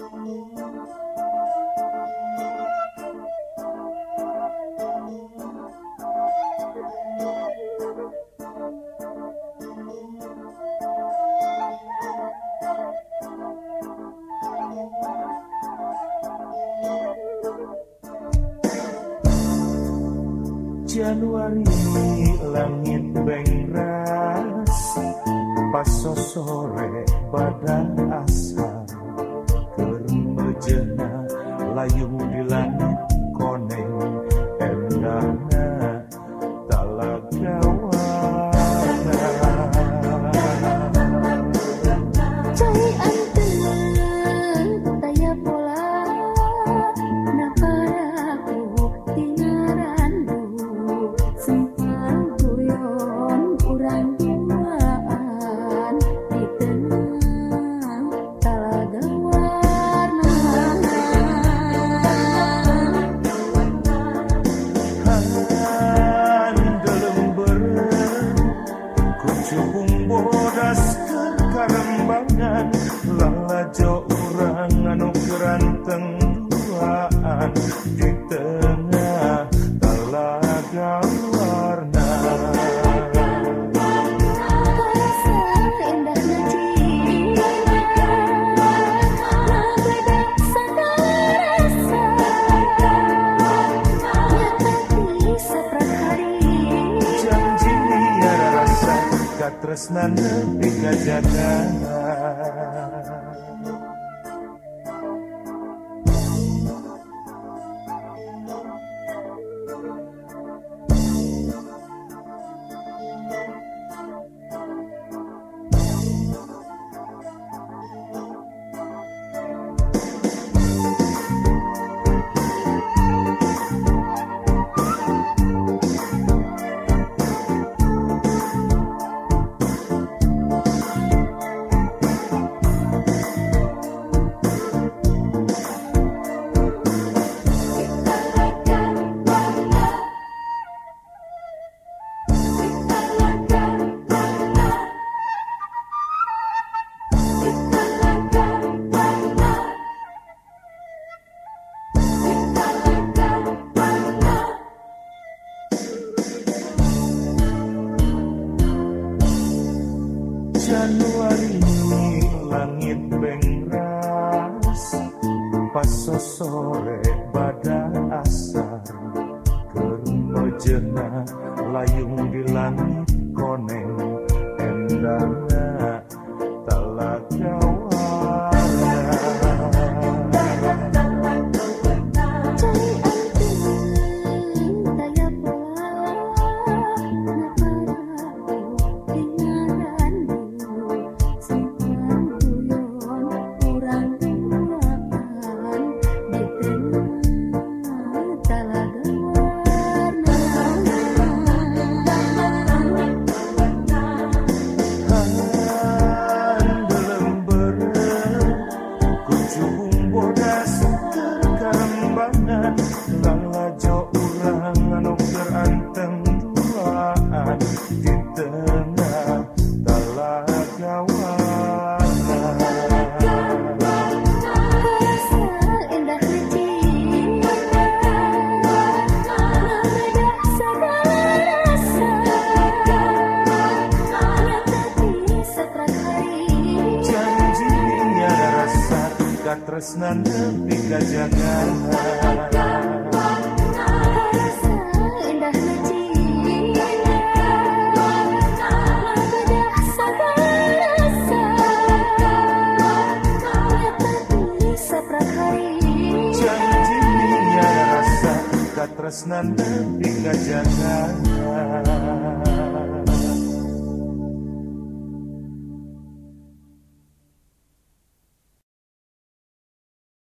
Januari langit bengras, pas sore badan asar, kermejena layung di langit koneng, endahna talaga warna. Cai anteng daya pola naparaku tingarandu sempal guyon urang duaan di tengah talaga warna. Handelember kucubung bodas kekarembangan, lalajo urang anu keranteng duaan di tengah talaga warna. Karasa indahna jiwa nabedak sadarasa nyatati saprahari Janji tiada rasa katresnan nepi ka jaga. Januari langit bengras, pas sore badan asar, kermejena layung di langit koneng, endahna talaga warna. Cai anteng daya pola naparaku tingarandu sempal guyon urang duaan di tengah talaga warna. Handelember kucubung bodas kekarembangan, lalajo urang anu keranteng duaan di tengah talaga warna. Karasa indahna jiwa nabedak sadarasa nyatati saprahari Janji tiada rasa katresnan nepi ka jaga. Karasa indahna jiwa nabedak sadarasa nyatati saprahari Janji tiada rasa katresnan nepi ka jaga.